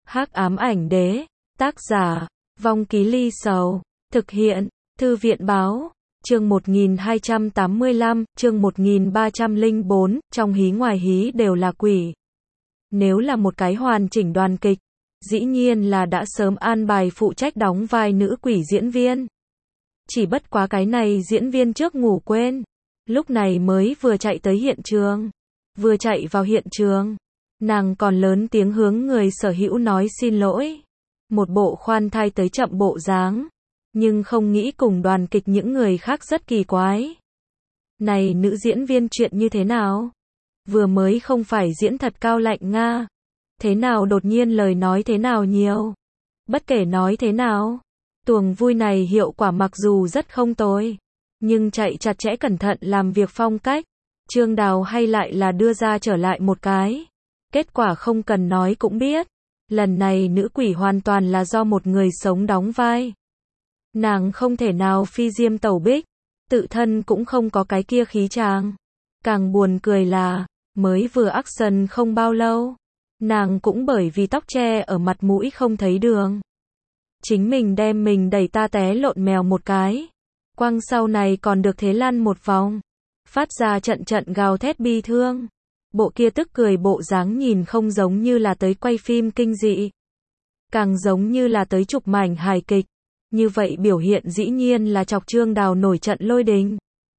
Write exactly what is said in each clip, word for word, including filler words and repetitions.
Hắc ám ảnh đế, tác giả, Vong Ký Ly Sầu, thực hiện, Thư viện báo, chương một nghìn hai trăm tám mươi lăm, chương một nghìn ba trăm lẻ bốn, trong hí ngoài hí đều là quỷ. Nếu là một cái hoàn chỉnh đoàn kịch, dĩ nhiên là đã sớm an bài phụ trách đóng vai nữ quỷ diễn viên. Chỉ bất quá cái này diễn viên trước ngủ quên, lúc này mới vừa chạy tới hiện trường. Vừa chạy vào hiện trường, nàng còn lớn tiếng hướng người sở hữu nói xin lỗi. Một bộ khoan thai tới chậm bộ dáng, nhưng không nghĩ cùng đoàn kịch những người khác rất kỳ quái. Này nữ diễn viên chuyện như thế nào? Vừa mới không phải diễn thật cao lạnh Nga. Thế nào đột nhiên lời nói thế nào nhiều? Bất kể nói thế nào, tuồng vui này hiệu quả mặc dù rất không tồi, nhưng chạy chặt chẽ cẩn thận làm việc phong cách, Trương Đào hay lại là đưa ra trở lại một cái. Kết quả không cần nói cũng biết. Lần này nữ quỷ hoàn toàn là do một người sống đóng vai. Nàng không thể nào phi diêm tẩu bích, tự thân cũng không có cái kia khí chàng. Càng buồn cười là, mới vừa action không bao lâu, nàng cũng bởi vì tóc che ở mặt mũi không thấy đường. Chính mình đem mình đẩy ta té lộn mèo một cái. Quăng sau này còn được thế lăn một vòng. Phát ra trận trận gào thét bi thương. Bộ kia tức cười bộ dáng nhìn không giống như là tới quay phim kinh dị, càng giống như là tới chụp mảnh hài kịch. Như vậy biểu hiện dĩ nhiên là chọc Trương Đào nổi trận lôi đình.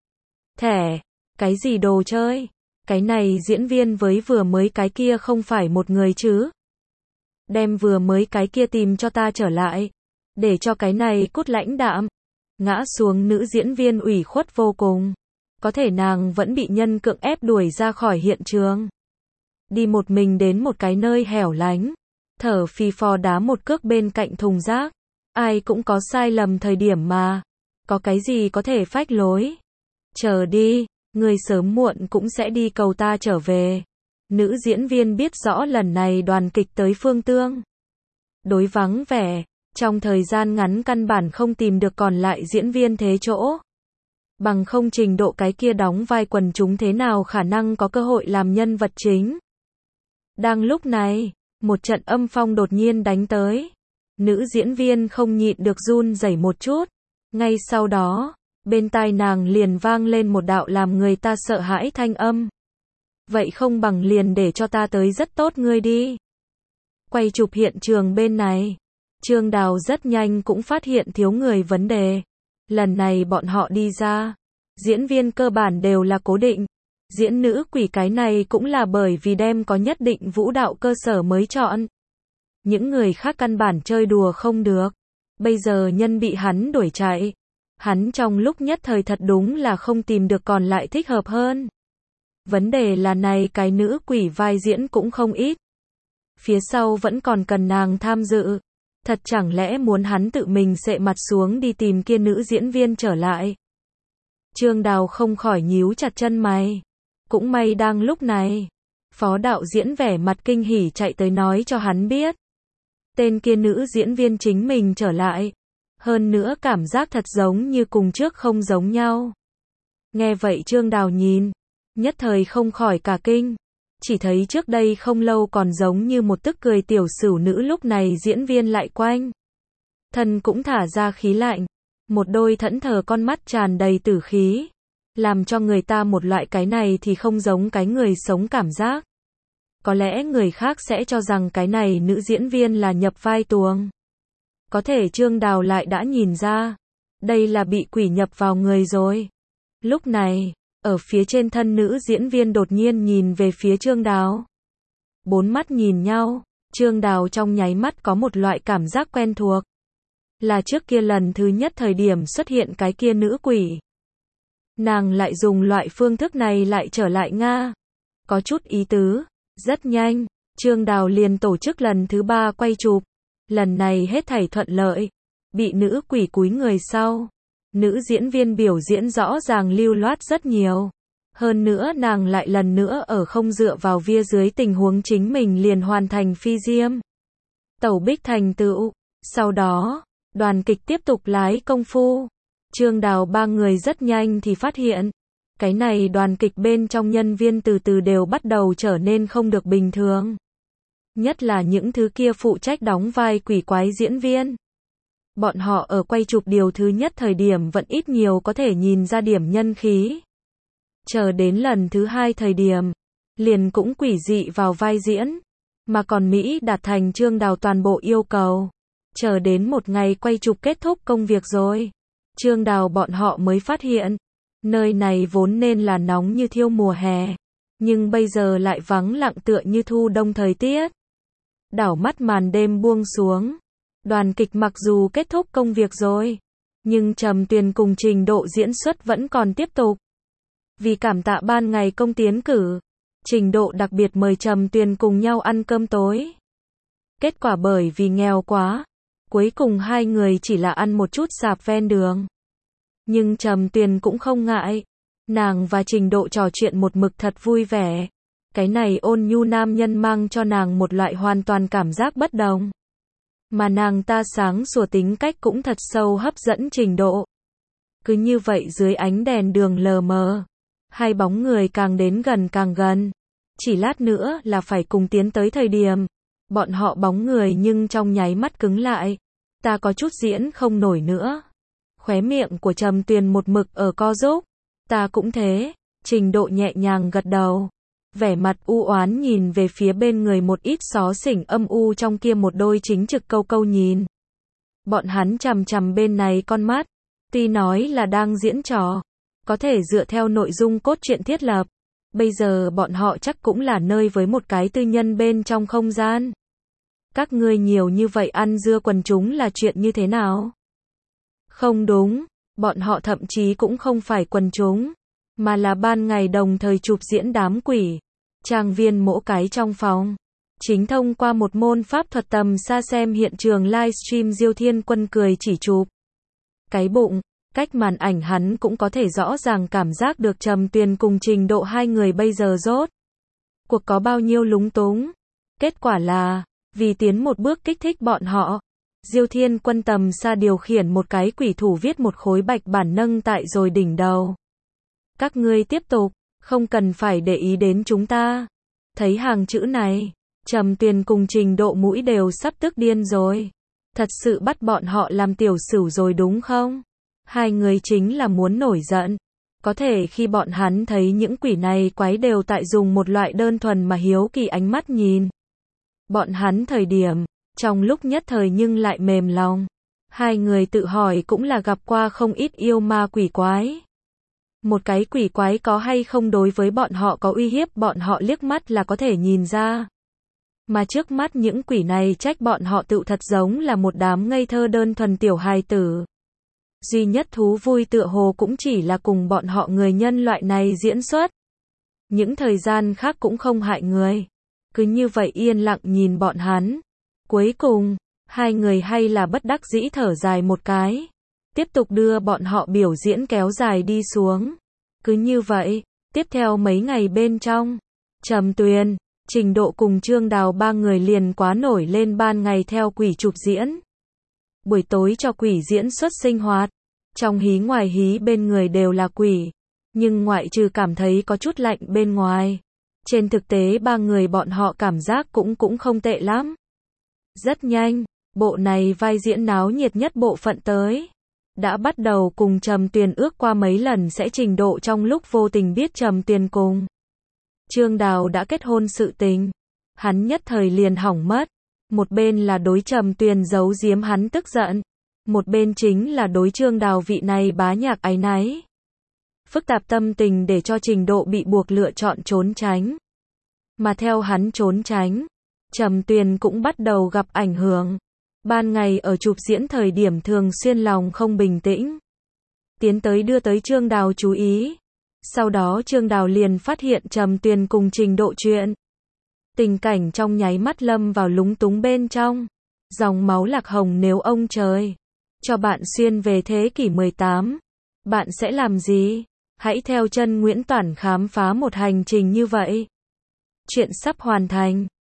Thẻ, cái gì đồ chơi? Cái này diễn viên với vừa mới cái kia không phải một người chứ? Đem vừa mới cái kia tìm cho ta trở lại, để cho cái này cút lãnh đạm. Ngã xuống nữ diễn viên ủy khuất vô cùng. Có thể nàng vẫn bị nhân cưỡng ép đuổi ra khỏi hiện trường. Đi một mình đến một cái nơi hẻo lánh, thở phì phò đá một cước bên cạnh thùng rác. Ai cũng có sai lầm thời điểm mà. Có cái gì có thể phách lối? Chờ đi, người sớm muộn cũng sẽ đi cầu ta trở về. Nữ diễn viên biết rõ lần này đoàn kịch tới Phương Tương đối vắng vẻ, trong thời gian ngắn căn bản không tìm được còn lại diễn viên thế chỗ. Bằng không trình độ cái kia đóng vai quần chúng thế nào khả năng có cơ hội làm nhân vật chính. Đang lúc này, một trận âm phong đột nhiên đánh tới. Nữ diễn viên không nhịn được run rẩy một chút. Ngay sau đó, bên tai nàng liền vang lên một đạo làm người ta sợ hãi thanh âm. Vậy không bằng liền để cho ta tới rất tốt ngươi đi. Quay chụp hiện trường bên này, Trương Đào rất nhanh cũng phát hiện thiếu người vấn đề. Lần này bọn họ đi ra, diễn viên cơ bản đều là cố định. Diễn nữ quỷ cái này cũng là bởi vì đem có nhất định vũ đạo cơ sở mới chọn. Những người khác căn bản chơi đùa không được. Bây giờ nhân bị hắn đuổi chạy. Hắn trong lúc nhất thời thật đúng là không tìm được còn lại thích hợp hơn. Vấn đề là này cái nữ quỷ vai diễn cũng không ít. Phía sau vẫn còn cần nàng tham dự. Thật chẳng lẽ muốn hắn tự mình xệ mặt xuống đi tìm kia nữ diễn viên trở lại. Trương Đào không khỏi nhíu chặt chân mày. Cũng may đang lúc này, phó đạo diễn vẻ mặt kinh hỉ chạy tới nói cho hắn biết. Tên kia nữ diễn viên chính mình trở lại. Hơn nữa cảm giác thật giống như cùng trước không giống nhau. Nghe vậy Trương Đào nhìn, nhất thời không khỏi cả kinh. Chỉ thấy trước đây không lâu còn giống như một tức cười tiểu sửu nữ lúc này diễn viên lại quanh. Thân cũng thả ra khí lạnh. Một đôi thẫn thờ con mắt tràn đầy tử khí. Làm cho người ta một loại cái này thì không giống cái người sống cảm giác. Có lẽ người khác sẽ cho rằng cái này nữ diễn viên là nhập vai tuồng. Có thể Trương Đào lại đã nhìn ra. Đây là bị quỷ nhập vào người rồi. Lúc này, ở phía trên thân nữ diễn viên đột nhiên nhìn về phía Trương Đào. Bốn mắt nhìn nhau, Trương Đào trong nháy mắt có một loại cảm giác quen thuộc. Là trước kia lần thứ nhất thời điểm xuất hiện cái kia nữ quỷ. Nàng lại dùng loại phương thức này lại trở lại Nga. Có chút ý tứ. Rất nhanh, Trương Đào liền tổ chức lần thứ ba quay chụp. Lần này hết thảy thuận lợi. Bị nữ quỷ cúi người sau. Nữ diễn viên biểu diễn rõ ràng lưu loát rất nhiều. Hơn nữa nàng lại lần nữa ở không dựa vào vía dưới tình huống chính mình liền hoàn thành phi diêm tẩu bích thành tựu. Sau đó, đoàn kịch tiếp tục lái công phu. Trương Đào ba người rất nhanh thì phát hiện. Cái này đoàn kịch bên trong nhân viên từ từ đều bắt đầu trở nên không được bình thường. Nhất là những thứ kia phụ trách đóng vai quỷ quái diễn viên. Bọn họ ở quay chụp điều thứ nhất thời điểm vẫn ít nhiều có thể nhìn ra điểm nhân khí. Chờ đến lần thứ hai thời điểm, liền cũng quỷ dị vào vai diễn. Mà còn Mỹ đạt thành Trương Đào toàn bộ yêu cầu. Chờ đến một ngày quay chụp kết thúc công việc rồi. Trương Đào bọn họ mới phát hiện. Nơi này vốn nên là nóng như thiêu mùa hè. Nhưng bây giờ lại vắng lặng tựa như thu đông thời tiết. Đảo mắt màn đêm buông xuống. Đoàn kịch mặc dù kết thúc công việc rồi. Nhưng Trầm Tuyền cùng Trình Độ diễn xuất vẫn còn tiếp tục. Vì cảm tạ ban ngày công tiến cử, Trình Độ đặc biệt mời Trầm Tuyền cùng nhau ăn cơm tối. Kết quả bởi vì nghèo quá, cuối cùng hai người chỉ là ăn một chút sạp ven đường. Nhưng Trầm Tuyền cũng không ngại. Nàng và Trình Độ trò chuyện một mực thật vui vẻ. Cái này ôn nhu nam nhân mang cho nàng một loại hoàn toàn cảm giác bất đồng. Mà nàng ta sáng sủa tính cách cũng thật sâu hấp dẫn Trình Độ. Cứ như vậy dưới ánh đèn đường lờ mờ, hai bóng người càng đến gần càng gần. Chỉ lát nữa là phải cùng tiến tới thời điểm. Bọn họ bóng người nhưng trong nháy mắt cứng lại. Ta có chút diễn không nổi nữa. Khóe miệng của Trầm Tuyền một mực ở co rúm. Ta cũng thế. Trình Độ nhẹ nhàng gật đầu. Vẻ mặt u oán nhìn về phía bên người một ít xó xỉnh âm u trong kia một đôi chính trực câu câu nhìn. Bọn hắn chằm chằm bên này con mắt. Tuy nói là đang diễn trò. Có thể dựa theo nội dung cốt truyện thiết lập. Bây giờ bọn họ chắc cũng là nơi với một cái tư nhân bên trong không gian. Các ngươi nhiều như vậy ăn dưa quần chúng là chuyện như thế nào? Không đúng. Bọn họ thậm chí cũng không phải quần chúng. Mà là ban ngày đồng thời chụp diễn đám quỷ. Trang viên mỗi cái trong phòng. Chính thông qua một môn pháp thuật tầm xa xem hiện trường livestream Diêu Thiên Quân cười chỉ chụp. Cái bụng, cách màn ảnh hắn cũng có thể rõ ràng cảm giác được Trầm Tuyền cùng Trình Độ hai người bây giờ rốt cuộc có bao nhiêu lúng túng. Kết quả là, vì tiến một bước kích thích bọn họ, Diêu Thiên Quân tầm xa điều khiển một cái quỷ thủ viết một khối bạch bản nâng tại rồi đỉnh đầu. Các ngươi tiếp tục, không cần phải để ý đến chúng ta. Thấy hàng chữ này, Trầm Tuyền cùng Trình Độ mũi đều sắp tức điên rồi. Thật sự bắt bọn họ làm tiểu sửu rồi đúng không? Hai người chính là muốn nổi giận. Có thể khi bọn hắn thấy những quỷ này quái đều tại dùng một loại đơn thuần mà hiếu kỳ ánh mắt nhìn. Bọn hắn thời điểm, trong lúc nhất thời nhưng lại mềm lòng. Hai người tự hỏi cũng là gặp qua không ít yêu ma quỷ quái. Một cái quỷ quái có hay không đối với bọn họ có uy hiếp bọn họ liếc mắt là có thể nhìn ra. Mà trước mắt những quỷ này trách bọn họ tự thật giống là một đám ngây thơ đơn thuần tiểu hài tử. Duy nhất thú vui tựa hồ cũng chỉ là cùng bọn họ người nhân loại này diễn xuất. Những thời gian khác cũng không hại người. Cứ như vậy yên lặng nhìn bọn hắn. Cuối cùng, hai người hay là bất đắc dĩ thở dài một cái. Tiếp tục đưa bọn họ biểu diễn kéo dài đi xuống. Cứ như vậy, tiếp theo mấy ngày bên trong, Trầm Tuyền, Trình Độ cùng Trương Đào ba người liền quá nổi lên ban ngày theo quỷ chụp diễn. Buổi tối cho quỷ diễn xuất sinh hoạt. Trong hí ngoài hí bên người đều là quỷ. Nhưng ngoại trừ cảm thấy có chút lạnh bên ngoài. Trên thực tế ba người bọn họ cảm giác cũng cũng không tệ lắm. Rất nhanh, bộ này vai diễn náo nhiệt nhất bộ phận tới. Đã bắt đầu cùng Trầm Tuyền ước qua mấy lần sẽ Trình Độ trong lúc vô tình biết Trầm Tuyền cùng Trương Đào đã kết hôn sự tình. Hắn nhất thời liền hỏng mất. Một bên là đối Trầm Tuyền giấu giếm hắn tức giận. Một bên chính là đối Trương Đào vị này bá nhạc áy náy. Phức tạp tâm tình để cho Trình Độ bị buộc lựa chọn trốn tránh. Mà theo hắn trốn tránh, Trầm Tuyền cũng bắt đầu gặp ảnh hưởng. Ban ngày ở chụp diễn thời điểm thường xuyên lòng không bình tĩnh. Tiến tới đưa tới Trương Đào chú ý. Sau đó Trương Đào liền phát hiện Trầm Tuyền cùng Trình Độ chuyện. Tình cảnh trong nháy mắt lâm vào lúng túng bên trong. Dòng máu lạc hồng nếu ông trời cho bạn xuyên về thế kỷ mười tám, bạn sẽ làm gì? Hãy theo chân Nguyễn Toản khám phá một hành trình như vậy. Chuyện sắp hoàn thành.